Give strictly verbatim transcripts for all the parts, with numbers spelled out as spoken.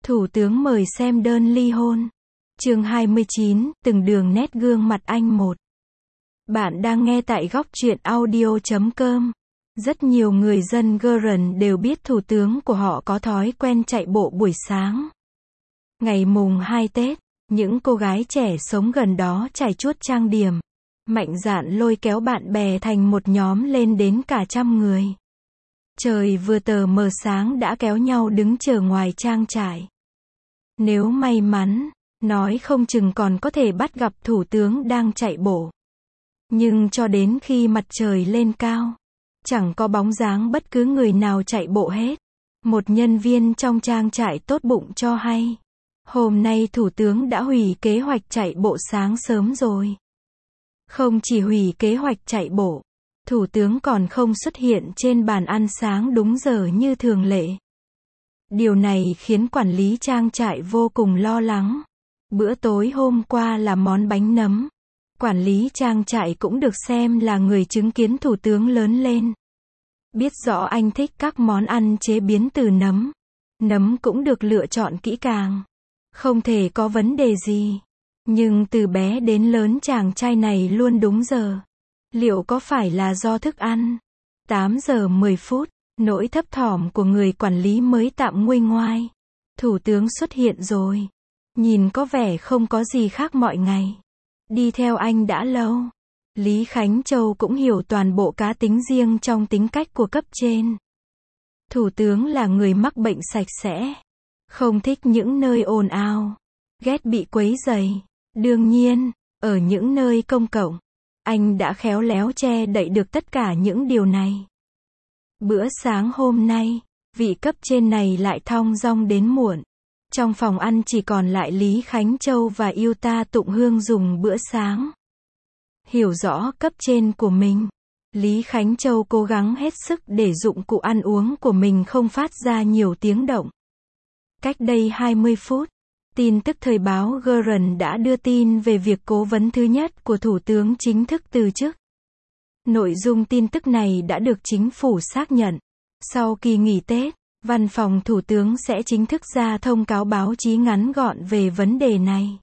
Thủ tướng mời xem đơn ly hôn. Chương hai mươi chín, từng đường nét gương mặt anh một. Bạn đang nghe tại góc truyện audio chấm com. Rất nhiều người dân Geren đều biết thủ tướng của họ có thói quen chạy bộ buổi sáng. Ngày mùng hai Tết, những cô gái trẻ sống gần đó trải chuốt trang điểm, mạnh dạn lôi kéo bạn bè thành một nhóm lên đến cả trăm người. Trời vừa tờ mờ sáng đã kéo nhau đứng chờ ngoài trang trại. Nếu may mắn, nói không chừng còn có thể bắt gặp thủ tướng đang chạy bộ. Nhưng cho đến khi mặt trời lên cao, chẳng có bóng dáng bất cứ người nào chạy bộ hết. Một nhân viên trong trang trại tốt bụng cho hay, hôm nay thủ tướng đã hủy kế hoạch chạy bộ sáng sớm rồi. Không chỉ hủy kế hoạch chạy bộ, thủ tướng còn không xuất hiện trên bàn ăn sáng đúng giờ như thường lệ. Điều này khiến quản lý trang trại vô cùng lo lắng. Bữa tối hôm qua là món bánh nấm. Quản lý trang trại cũng được xem là người chứng kiến thủ tướng lớn lên. Biết rõ anh thích các món ăn chế biến từ nấm. Nấm cũng được lựa chọn kỹ càng. Không thể có vấn đề gì. Nhưng từ bé đến lớn chàng trai này luôn đúng giờ. Liệu có phải là do thức ăn? tám giờ mười phút, nỗi thấp thỏm của người quản lý mới tạm nguôi ngoai. Thủ tướng xuất hiện rồi. Nhìn có vẻ không có gì khác mọi ngày. Đi theo anh đã lâu. Lý Khánh Châu cũng hiểu toàn bộ cá tính riêng trong tính cách của cấp trên. Thủ tướng là người mắc bệnh sạch sẽ. Không thích những nơi ồn ào. Ghét bị quấy rầy. Đương nhiên, ở những nơi công cộng, anh đã khéo léo che đậy được tất cả những điều này. Bữa sáng hôm nay, vị cấp trên này lại thong dong đến muộn. Trong phòng ăn chỉ còn lại Lý Khánh Châu và Yuta Tụng Hương dùng bữa sáng. Hiểu rõ cấp trên của mình, Lý Khánh Châu cố gắng hết sức để dụng cụ ăn uống của mình không phát ra nhiều tiếng động. Cách đây hai mươi phút, tin tức thời báo Geren đã đưa tin về việc cố vấn thứ nhất của Thủ tướng chính thức từ chức. Nội dung tin tức này đã được chính phủ xác nhận. Sau kỳ nghỉ Tết, Văn phòng Thủ tướng sẽ chính thức ra thông cáo báo chí ngắn gọn về vấn đề này.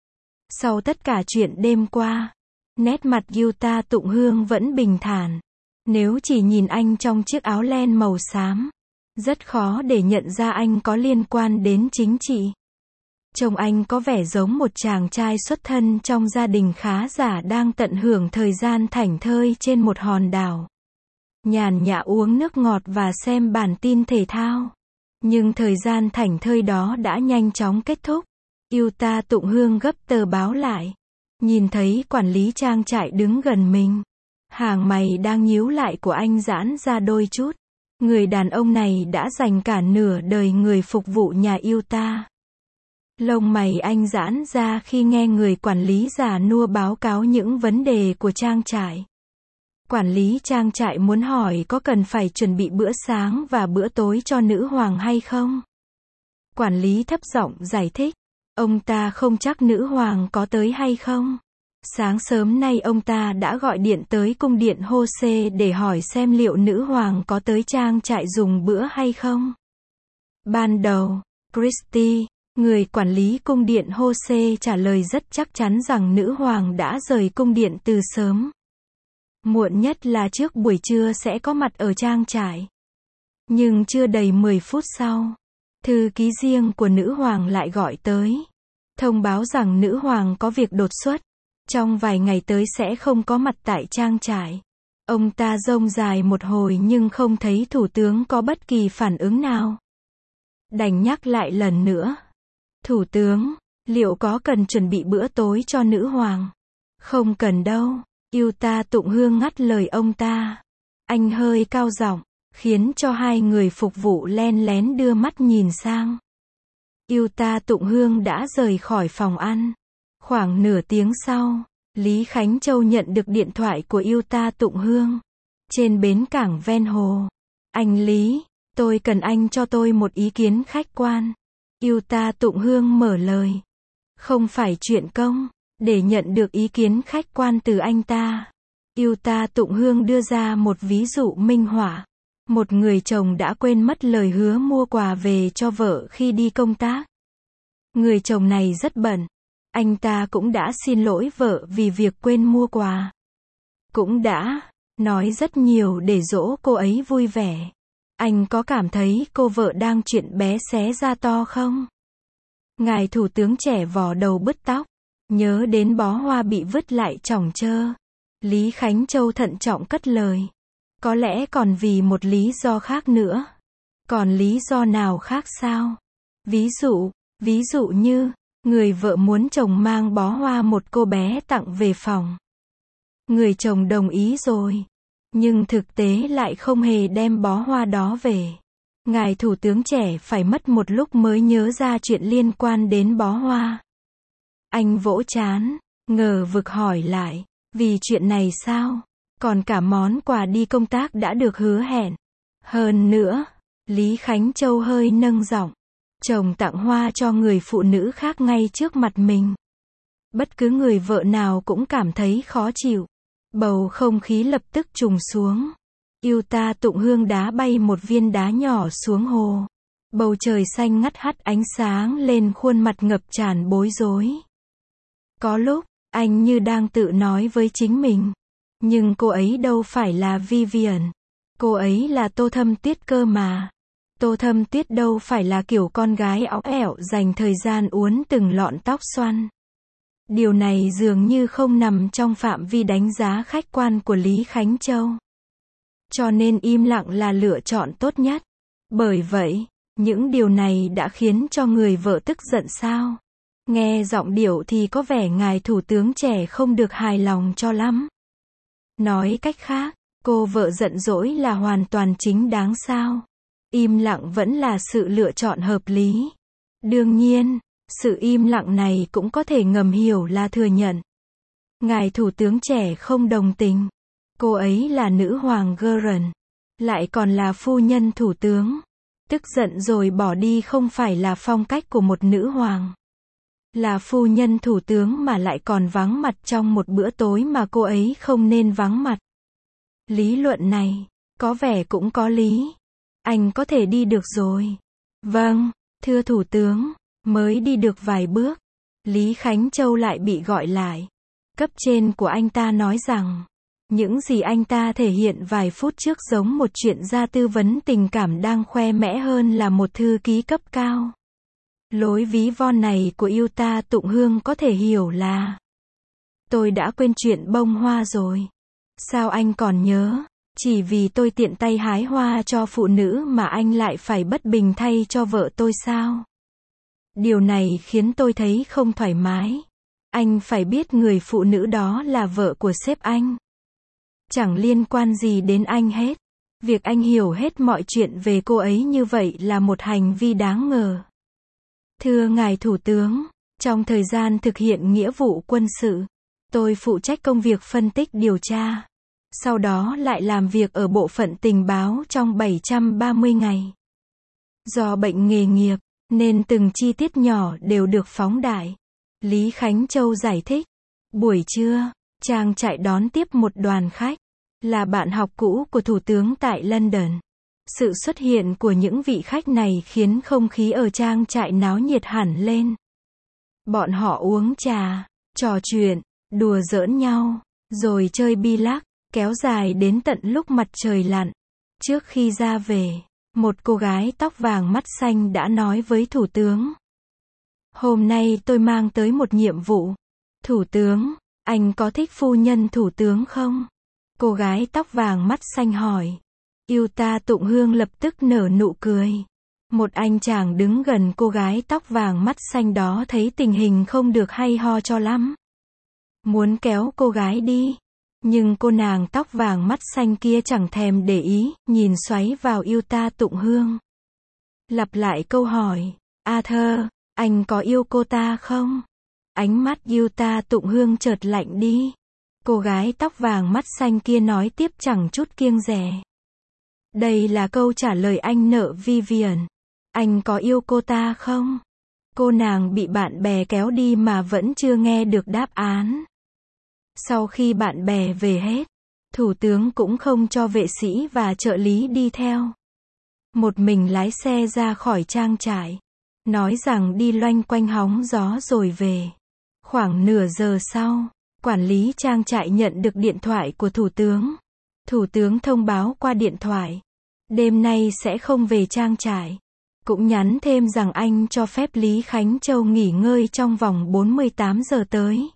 Sau tất cả chuyện đêm qua, nét mặt Yuta Tụng Hương vẫn bình thản. Nếu chỉ nhìn anh trong chiếc áo len màu xám, rất khó để nhận ra anh có liên quan đến chính trị. Trông anh có vẻ giống một chàng trai xuất thân trong gia đình khá giả đang tận hưởng thời gian thảnh thơi trên một hòn đảo. Nhàn nhã uống nước ngọt và xem bản tin thể thao. Nhưng thời gian thảnh thơi đó đã nhanh chóng kết thúc. Yuta Tụng Hương gấp tờ báo lại. Nhìn thấy quản lý trang trại đứng gần mình. Hàng mày đang nhíu lại của anh giãn ra đôi chút. Người đàn ông này đã dành cả nửa đời người phục vụ nhà Yuta. Lông mày anh giãn ra khi nghe người quản lý già nua báo cáo những vấn đề của trang trại. Quản lý trang trại muốn hỏi có cần phải chuẩn bị bữa sáng và bữa tối cho nữ hoàng hay không? Quản lý thấp giọng giải thích. Ông ta không chắc nữ hoàng có tới hay không. Sáng sớm nay ông ta đã gọi điện tới cung điện Hose để hỏi xem liệu nữ hoàng có tới trang trại dùng bữa hay không. Ban đầu, Christie, người quản lý cung điện Hose trả lời rất chắc chắn rằng nữ hoàng đã rời cung điện từ sớm. Muộn nhất là trước buổi trưa sẽ có mặt ở trang trại. Nhưng chưa đầy mười phút sau, thư ký riêng của nữ hoàng lại gọi tới. Thông báo rằng nữ hoàng có việc đột xuất. Trong vài ngày tới sẽ không có mặt tại trang trại. Ông ta rông dài một hồi nhưng không thấy thủ tướng có bất kỳ phản ứng nào. Đành nhắc lại lần nữa. Thủ tướng, liệu có cần chuẩn bị bữa tối cho nữ hoàng? Không cần đâu. Yuta Tụng Hương ngắt lời ông ta. Anh hơi cao giọng, khiến cho hai người phục vụ len lén đưa mắt nhìn sang. Yuta Tụng Hương đã rời khỏi phòng ăn. Khoảng nửa tiếng sau, Lý Khánh Châu nhận được điện thoại của Yuta Tụng Hương. Trên bến cảng ven hồ. Anh Lý, tôi cần anh cho tôi một ý kiến khách quan. Yuta Tụng Hương mở lời. Không phải chuyện công. Để nhận được ý kiến khách quan từ anh ta, Yuta Tụng Hương đưa ra một ví dụ minh họa. Một người chồng đã quên mất lời hứa mua quà về cho vợ khi đi công tác. Người chồng này rất bận. Anh ta cũng đã xin lỗi vợ vì việc quên mua quà. Cũng đã nói rất nhiều để dỗ cô ấy vui vẻ. Anh có cảm thấy cô vợ đang chuyện bé xé ra to không? Ngài thủ tướng trẻ vò đầu bứt tóc. Nhớ đến bó hoa bị vứt lại chỏng chơ. Lý Khánh Châu thận trọng cất lời. Có lẽ còn vì một lý do khác nữa. Còn lý do nào khác sao? Ví dụ, ví dụ như, người vợ muốn chồng mang bó hoa một cô bé tặng về phòng. Người chồng đồng ý rồi. Nhưng thực tế lại không hề đem bó hoa đó về. Ngài thủ tướng trẻ phải mất một lúc mới nhớ ra chuyện liên quan đến bó hoa. Anh vỗ trán, ngờ vực hỏi lại, vì chuyện này sao? Còn cả món quà đi công tác đã được hứa hẹn. Hơn nữa, Lý Khánh Châu hơi nâng giọng, chồng tặng hoa cho người phụ nữ khác ngay trước mặt mình. Bất cứ người vợ nào cũng cảm thấy khó chịu. Bầu không khí lập tức trùng xuống. Yêu ta tụng hương đá bay một viên đá nhỏ xuống hồ. Bầu trời xanh ngắt hắt ánh sáng lên khuôn mặt ngập tràn bối rối. Có lúc, anh như đang tự nói với chính mình. Nhưng cô ấy đâu phải là Vivian. Cô ấy là Tô Thâm Tuyết cơ mà. Tô Thâm Tuyết đâu phải là kiểu con gái óng ẻo dành thời gian uốn từng lọn tóc xoăn. Điều này dường như không nằm trong phạm vi đánh giá khách quan của Lý Khánh Châu. Cho nên im lặng là lựa chọn tốt nhất. Bởi vậy, những điều này đã khiến cho người vợ tức giận sao? Nghe giọng điệu thì có vẻ ngài thủ tướng trẻ không được hài lòng cho lắm. Nói cách khác, cô vợ giận dỗi là hoàn toàn chính đáng sao? Im lặng vẫn là sự lựa chọn hợp lý. Đương nhiên, sự im lặng này cũng có thể ngầm hiểu là thừa nhận. Ngài thủ tướng trẻ không đồng tình. Cô ấy là nữ hoàng Geren, lại còn là phu nhân thủ tướng. Tức giận rồi bỏ đi không phải là phong cách của một nữ hoàng. Là phu nhân thủ tướng mà lại còn vắng mặt trong một bữa tối mà cô ấy không nên vắng mặt. Lý luận này, có vẻ cũng có lý. Anh có thể đi được rồi. Vâng, thưa thủ tướng. Mới đi được vài bước, Lý Khánh Châu lại bị gọi lại. Cấp trên của anh ta nói rằng, những gì anh ta thể hiện vài phút trước giống một chuyện gia tư vấn tình cảm đang khoe mẽ hơn là một thư ký cấp cao. Lối ví von này của yêu ta tụng hương có thể hiểu là: tôi đã quên chuyện bông hoa rồi. Sao anh còn nhớ? Chỉ vì tôi tiện tay hái hoa cho phụ nữ mà anh lại phải bất bình thay cho vợ tôi sao? Điều này khiến tôi thấy không thoải mái. Anh phải biết người phụ nữ đó là vợ của sếp anh. Chẳng liên quan gì đến anh hết. Việc anh hiểu hết mọi chuyện về cô ấy như vậy là một hành vi đáng ngờ. Thưa ngài thủ tướng, trong thời gian thực hiện nghĩa vụ quân sự, tôi phụ trách công việc phân tích điều tra. Sau đó lại làm việc ở bộ phận tình báo trong bảy trăm ba mươi ngày. Do bệnh nghề nghiệp, nên từng chi tiết nhỏ đều được phóng đại. Lý Khánh Châu giải thích. Buổi trưa, trang trại đón tiếp một đoàn khách, là bạn học cũ của thủ tướng tại London. Sự xuất hiện của những vị khách này khiến không khí ở trang trại náo nhiệt hẳn lên. Bọn họ uống trà, trò chuyện, đùa giỡn nhau, rồi chơi bi lắc, kéo dài đến tận lúc mặt trời lặn. Trước khi ra về, một cô gái tóc vàng mắt xanh đã nói với thủ tướng. Hôm nay tôi mang tới một nhiệm vụ. Thủ tướng, anh có thích phu nhân thủ tướng không? Cô gái tóc vàng mắt xanh hỏi. Yêu ta tụng hương lập tức nở nụ cười. Một anh chàng đứng gần cô gái tóc vàng mắt xanh đó thấy tình hình không được hay ho cho lắm. Muốn kéo cô gái đi. Nhưng cô nàng tóc vàng mắt xanh kia chẳng thèm để ý, nhìn xoáy vào yêu ta tụng hương. Lặp lại câu hỏi, Arthur, anh có yêu cô ta không? Ánh mắt yêu ta tụng hương chợt lạnh đi. Cô gái tóc vàng mắt xanh kia nói tiếp chẳng chút kiêng dè. Đây là câu trả lời anh nợ Vivian. Anh có yêu cô ta không? Cô nàng bị bạn bè kéo đi mà vẫn chưa nghe được đáp án. Sau khi bạn bè về hết, thủ tướng cũng không cho vệ sĩ và trợ lý đi theo. Một mình lái xe ra khỏi trang trại. nói rằng đi loanh quanh hóng gió rồi về. Khoảng nửa giờ sau, quản lý trang trại nhận được điện thoại của thủ tướng. Thủ tướng thông báo qua điện thoại, đêm nay sẽ không về trang trại. Cũng nhắn thêm rằng anh cho phép Lý Khánh Châu nghỉ ngơi trong vòng bốn mươi tám giờ tới.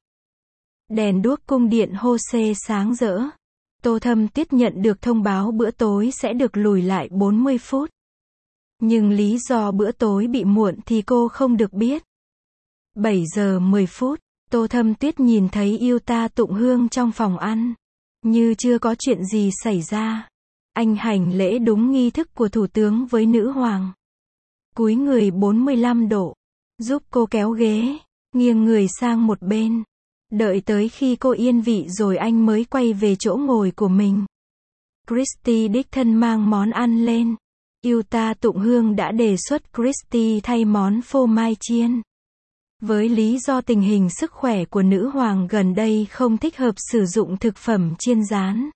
Đèn đuốc cung điện Hô-xê sáng rỡ. Tô Thâm Tuyết nhận được thông báo bữa tối sẽ được lùi lại bốn mươi phút. Nhưng lý do bữa tối bị muộn thì cô không được biết. bảy giờ mười phút, Tô Thâm Tuyết nhìn thấy Yuta Tụng Hương trong phòng ăn. Như chưa có chuyện gì xảy ra. Anh hành lễ đúng nghi thức của thủ tướng với nữ hoàng. Cúi người bốn mươi lăm độ, giúp cô kéo ghế, nghiêng người sang một bên. Đợi tới khi cô yên vị rồi anh mới quay về chỗ ngồi của mình. Christy đích thân mang món ăn lên. Yuta Tụng Hương đã đề xuất Christy thay món phô mai chiên. Với lý do tình hình sức khỏe của nữ hoàng gần đây không thích hợp sử dụng thực phẩm chiên rán.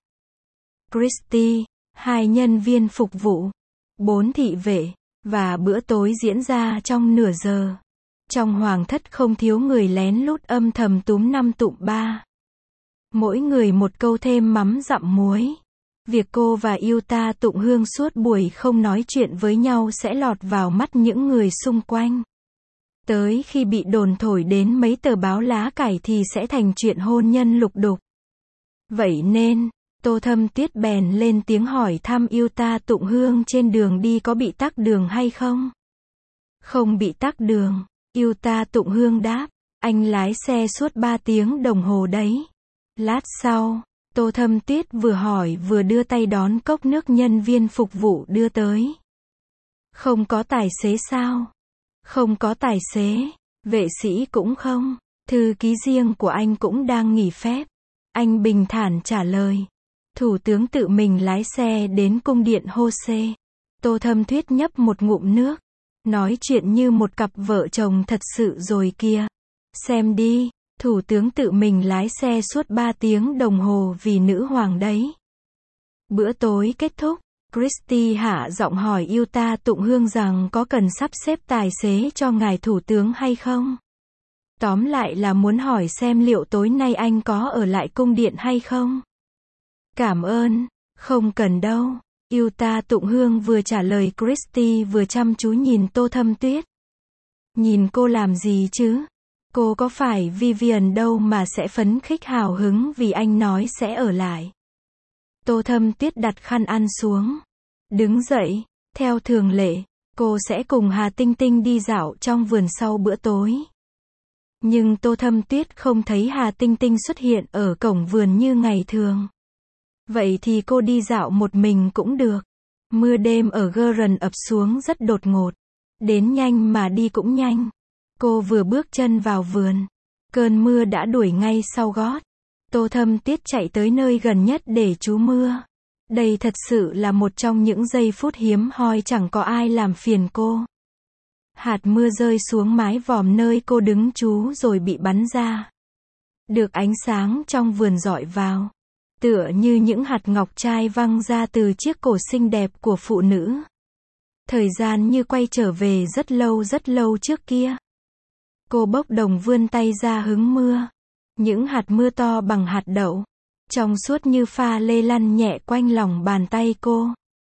Christy, hai nhân viên phục vụ, bốn thị vệ, và bữa tối diễn ra trong nửa giờ. Trong hoàng thất không thiếu người lén lút âm thầm túm năm tụm ba. Mỗi người một câu thêm mắm dặm muối. Việc cô và Yuta Tụng Hương suốt buổi không nói chuyện với nhau sẽ lọt vào mắt những người xung quanh. Tới khi bị đồn thổi đến mấy tờ báo lá cải thì sẽ thành chuyện hôn nhân lục đục. Vậy nên, Tô Thâm Tuyết bèn lên tiếng hỏi thăm Yuta Tụng Hương trên đường đi có bị tắc đường hay không. Không bị tắc đường, Yuta Tụng Hương đáp, anh lái xe suốt ba tiếng đồng hồ đấy. Lát sau, Tô Thâm Tuyết vừa hỏi vừa đưa tay đón cốc nước nhân viên phục vụ đưa tới. Không có tài xế sao? Không có tài xế, vệ sĩ cũng không, thư ký riêng của anh cũng đang nghỉ phép. Anh bình thản trả lời. Thủ tướng tự mình lái xe đến cung điện Hô-xê. Tô Thâm Tuyết nhấp một ngụm nước. Nói chuyện như một cặp vợ chồng thật sự rồi kìa. Xem đi, thủ tướng tự mình lái xe suốt ba tiếng đồng hồ vì nữ hoàng đấy. Bữa tối kết thúc, Christy hạ giọng hỏi Yuta Tụng Hương rằng có cần sắp xếp tài xế cho ngài thủ tướng hay không. Tóm lại là muốn hỏi xem liệu tối nay anh có ở lại cung điện hay không. Cảm ơn, không cần đâu. Yuta Tụng Hương vừa trả lời Christy vừa chăm chú nhìn Tô Thâm Tuyết. Nhìn cô làm gì chứ? Cô có phải Vivian đâu mà sẽ phấn khích hào hứng vì anh nói sẽ ở lại. Tô Thâm Tuyết đặt khăn ăn xuống. Đứng dậy, theo thường lệ, cô sẽ cùng Hà Tinh Tinh đi dạo trong vườn sau bữa tối. Nhưng Tô Thâm Tuyết không thấy Hà Tinh Tinh xuất hiện ở cổng vườn như ngày thường. Vậy thì cô đi dạo một mình cũng được. Mưa đêm ở Gurren ập xuống rất đột ngột. Đến nhanh mà đi cũng nhanh. Cô vừa bước chân vào vườn, cơn mưa đã đuổi ngay sau gót. Tô Thâm Tuyết chạy tới nơi gần nhất để trú mưa. Đây thật sự là một trong những giây phút hiếm hoi chẳng có ai làm phiền cô. Hạt mưa rơi xuống mái vòm nơi cô đứng trú rồi bị bắn ra. Được ánh sáng trong vườn rọi vào. Tựa như những hạt ngọc trai văng ra từ chiếc cổ xinh đẹp của phụ nữ. Thời gian như quay trở về rất lâu rất lâu trước kia. Cô bốc đồng vươn tay ra hứng mưa. Những hạt mưa to bằng hạt đậu. Trong suốt như pha lê lăn nhẹ quanh lòng bàn tay cô.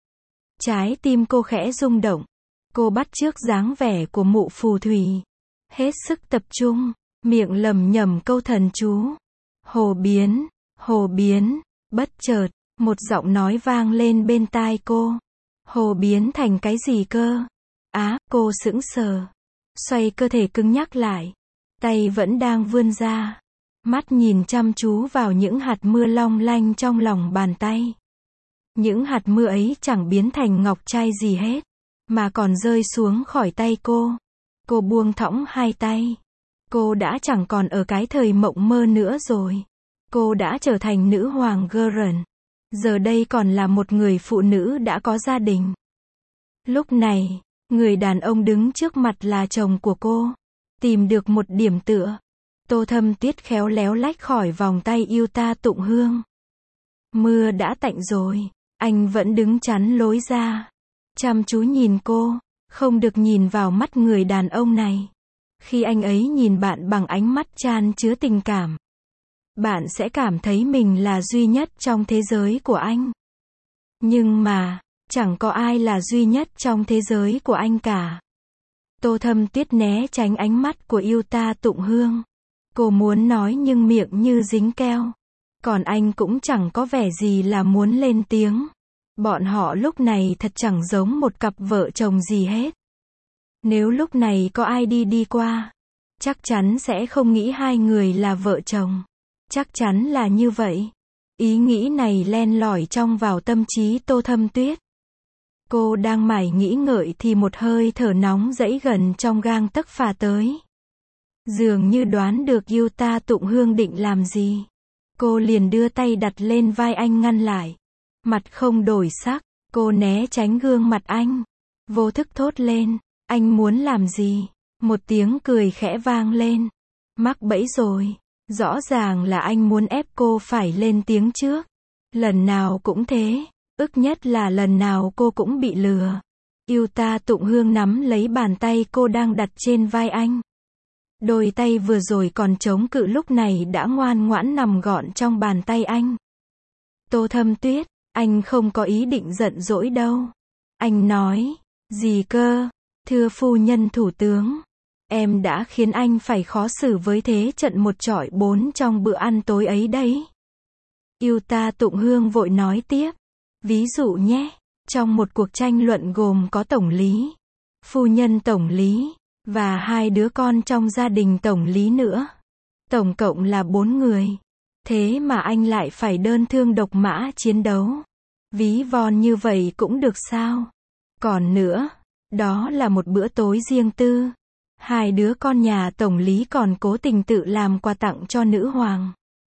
Trái tim cô khẽ rung động. Cô bắt chước dáng vẻ của mụ phù thủy. Hết sức tập trung, miệng lẩm nhẩm câu thần chú. Hồ biến, hồ biến, bất chợt, một giọng nói vang lên bên tai cô. Hồ biến thành cái gì cơ? Á, cô sững sờ. Xoay cơ thể cứng nhắc lại. Tay vẫn đang vươn ra. Mắt nhìn chăm chú vào những hạt mưa long lanh trong lòng bàn tay. Những hạt mưa ấy chẳng biến thành ngọc trai gì hết, mà còn rơi xuống khỏi tay cô. Cô buông thõng hai tay. Cô đã chẳng còn ở cái thời mộng mơ nữa rồi. Cô đã trở thành nữ hoàng Gurren. Giờ đây còn là một người phụ nữ đã có gia đình. Lúc này, người đàn ông đứng trước mặt là chồng của cô. Tìm được một điểm tựa. Tô Thâm Tuyết khéo léo lách khỏi vòng tay Yuta Tụng Hương. Mưa đã tạnh rồi. Anh vẫn đứng chắn lối ra. Chăm chú nhìn cô. Không được nhìn vào mắt người đàn ông này. Khi anh ấy nhìn bạn bằng ánh mắt chan chứa tình cảm, bạn sẽ cảm thấy mình là duy nhất trong thế giới của anh. Nhưng mà, chẳng có ai là duy nhất trong thế giới của anh cả. Tô Thâm Tuyết né tránh ánh mắt của Yuta Tụng Hương. Cô muốn nói nhưng miệng như dính keo. Còn anh cũng chẳng có vẻ gì là muốn lên tiếng. Bọn họ lúc này thật chẳng giống một cặp vợ chồng gì hết. Nếu lúc này có ai đi đi qua, chắc chắn sẽ không nghĩ hai người là vợ chồng. Chắc chắn là như vậy. Ý nghĩ này len lỏi trong vào tâm trí Tô Thâm Tuyết. Cô đang mải nghĩ ngợi thì một hơi thở nóng dẫy gần trong gang tấc phả tới. Dường như đoán được Yuta Tụng Hương định làm gì. Cô liền đưa tay đặt lên vai anh ngăn lại. Mặt không đổi sắc, cô né tránh gương mặt anh. Vô thức thốt lên, anh muốn làm gì? Một tiếng cười khẽ vang lên. Mắc bẫy rồi. Rõ ràng là anh muốn ép cô phải lên tiếng trước. Lần nào cũng thế, ức nhất là lần nào cô cũng bị lừa. Yuta Tụng Hương nắm lấy bàn tay cô đang đặt trên vai anh. Đôi tay vừa rồi còn chống cự lúc này đã ngoan ngoãn nằm gọn trong bàn tay anh. Tô Thâm Tuyết, anh không có ý định giận dỗi đâu. Anh nói, gì cơ? Thưa phu nhân thủ tướng, em đã khiến anh phải khó xử với thế trận một chọi bốn trong bữa ăn tối ấy đấy. Yuta Tụng Hương vội nói tiếp. Ví dụ nhé, trong một cuộc tranh luận gồm có tổng lý, phu nhân tổng lý, và hai đứa con trong gia đình tổng lý nữa. Tổng cộng là bốn người. Thế mà anh lại phải đơn thương độc mã chiến đấu. Ví von như vậy cũng được sao? Còn nữa, đó là một bữa tối riêng tư. Hai đứa con nhà tổng lý còn cố tình tự làm quà tặng cho nữ hoàng.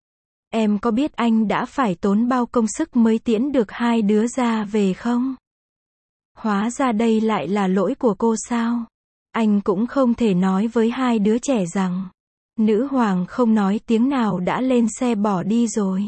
Em có biết anh đã phải tốn bao công sức mới tiễn được hai đứa ra về không? Hóa ra đây lại là lỗi của cô sao? Anh cũng không thể nói với hai đứa trẻ rằng, nữ hoàng không nói tiếng nào đã lên xe bỏ đi rồi.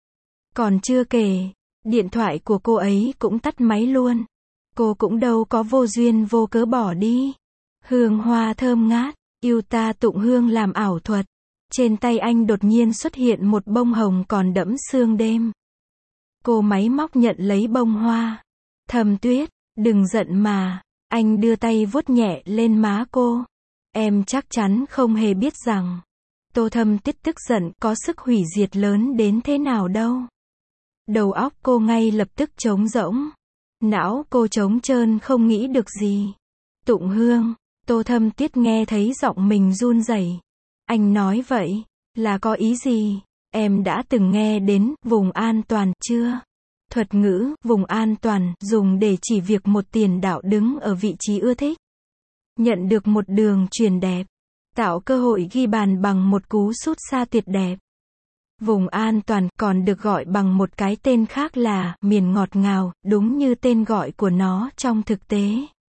Còn chưa kể, điện thoại của cô ấy cũng tắt máy luôn. Cô cũng đâu có vô duyên vô cớ bỏ đi. Hương hoa thơm ngát, Yuta Tụng Hương làm ảo thuật. Trên tay anh đột nhiên xuất hiện một bông hồng còn đẫm sương đêm. Cô máy móc nhận lấy bông hoa. Thâm Tuyết, đừng giận mà. Anh đưa tay vuốt nhẹ lên má cô. Em chắc chắn không hề biết rằng Tô Thâm Tuyết tức giận có sức hủy diệt lớn đến thế nào đâu. Đầu óc cô ngay lập tức trống rỗng. Não cô trống trơn không nghĩ được gì. Tụng Hương, Tô Thâm Tuyết nghe thấy giọng mình run rẩy. Anh nói vậy, là có ý gì? Em đã từng nghe đến vùng an toàn chưa? Thuật ngữ vùng an toàn dùng để chỉ việc một tiền đạo đứng ở vị trí ưa thích, nhận được một đường chuyền đẹp, tạo cơ hội ghi bàn bằng một cú sút xa tuyệt đẹp. Vùng an toàn còn được gọi bằng một cái tên khác là miền ngọt ngào, đúng như tên gọi của nó trong thực tế.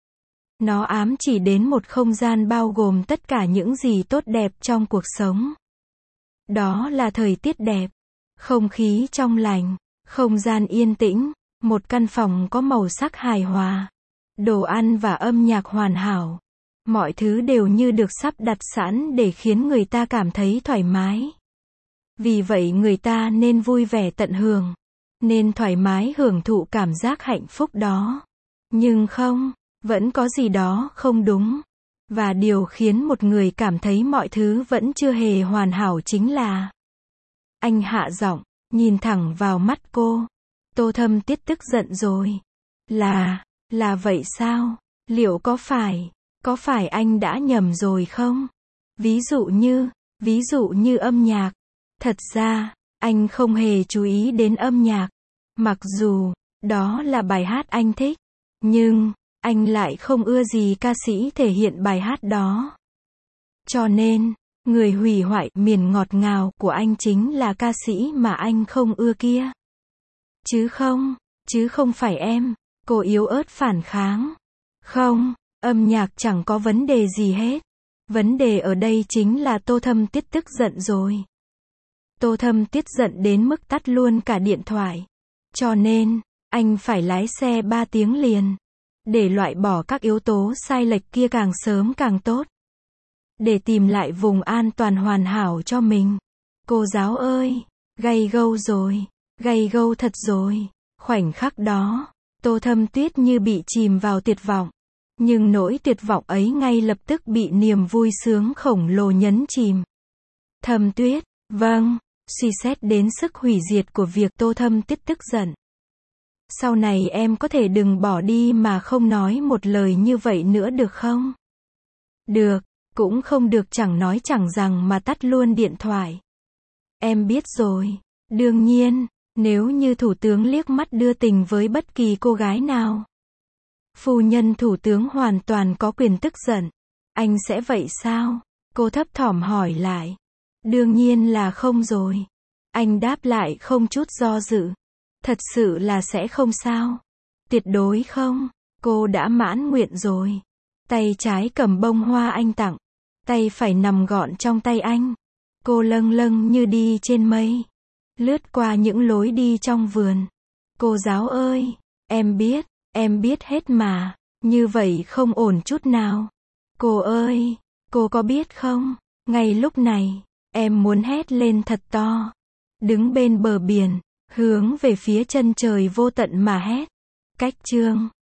Nó ám chỉ đến một không gian bao gồm tất cả những gì tốt đẹp trong cuộc sống. Đó là thời tiết đẹp, không khí trong lành, không gian yên tĩnh, một căn phòng có màu sắc hài hòa, đồ ăn và âm nhạc hoàn hảo. Mọi thứ đều như được sắp đặt sẵn để khiến người ta cảm thấy thoải mái. Vì vậy người ta nên vui vẻ tận hưởng, nên thoải mái hưởng thụ cảm giác hạnh phúc đó. Nhưng không, vẫn có gì đó không đúng. Và điều khiến một người cảm thấy mọi thứ vẫn chưa hề hoàn hảo chính là... Anh hạ giọng, nhìn thẳng vào mắt cô. Tô Thâm Tuyết tức giận rồi. Là, là vậy sao? Liệu có phải, có phải anh đã nhầm rồi không? Ví dụ như, ví dụ như âm nhạc. Thật ra, anh không hề chú ý đến âm nhạc. Mặc dù, đó là bài hát anh thích. Nhưng, anh lại không ưa gì ca sĩ thể hiện bài hát đó. Cho nên, người hủy hoại miền ngọt ngào của anh chính là ca sĩ mà anh không ưa kia. Chứ không, chứ không phải em. Cô yếu ớt phản kháng. Không, âm nhạc chẳng có vấn đề gì hết. Vấn đề ở đây chính là Tô Thâm Tuyết tức giận rồi. Tô Thâm Tuyết giận đến mức tắt luôn cả điện thoại. Cho nên, anh phải lái xe ba tiếng liền. để loại bỏ các yếu tố sai lệch kia càng sớm càng tốt. Để tìm lại vùng an toàn hoàn hảo cho mình. Cô giáo ơi, gay gâu rồi, gay gâu thật rồi. Khoảnh khắc đó, Tô Thâm Tuyết như bị chìm vào tuyệt vọng. Nhưng nỗi tuyệt vọng ấy ngay lập tức bị niềm vui sướng khổng lồ nhấn chìm. Thâm Tuyết, vâng, suy xét đến sức hủy diệt của việc Tô Thâm Tuyết tức giận. Sau này em có thể đừng bỏ đi mà không nói một lời như vậy nữa được không? Được, cũng không được chẳng nói chẳng rằng mà tắt luôn điện thoại. Em biết rồi, đương nhiên, nếu như thủ tướng liếc mắt đưa tình với bất kỳ cô gái nào. Phu nhân thủ tướng hoàn toàn có quyền tức giận. Anh sẽ vậy sao? Cô thấp thỏm hỏi lại. Đương nhiên là không rồi. Anh đáp lại không chút do dự. Thật sự là sẽ không sao. Tuyệt đối không. Cô đã mãn nguyện rồi. Tay trái cầm bông hoa anh tặng. Tay phải nằm gọn trong tay anh. Cô lâng lâng như đi trên mây. Lướt qua những lối đi trong vườn. Cô giáo ơi, em biết, em biết hết mà. Như vậy không ổn chút nào. Cô ơi, cô có biết không? Ngay lúc này, em muốn hét lên thật to. Đứng bên bờ biển, hướng về phía chân trời vô tận mà hét. Cách chương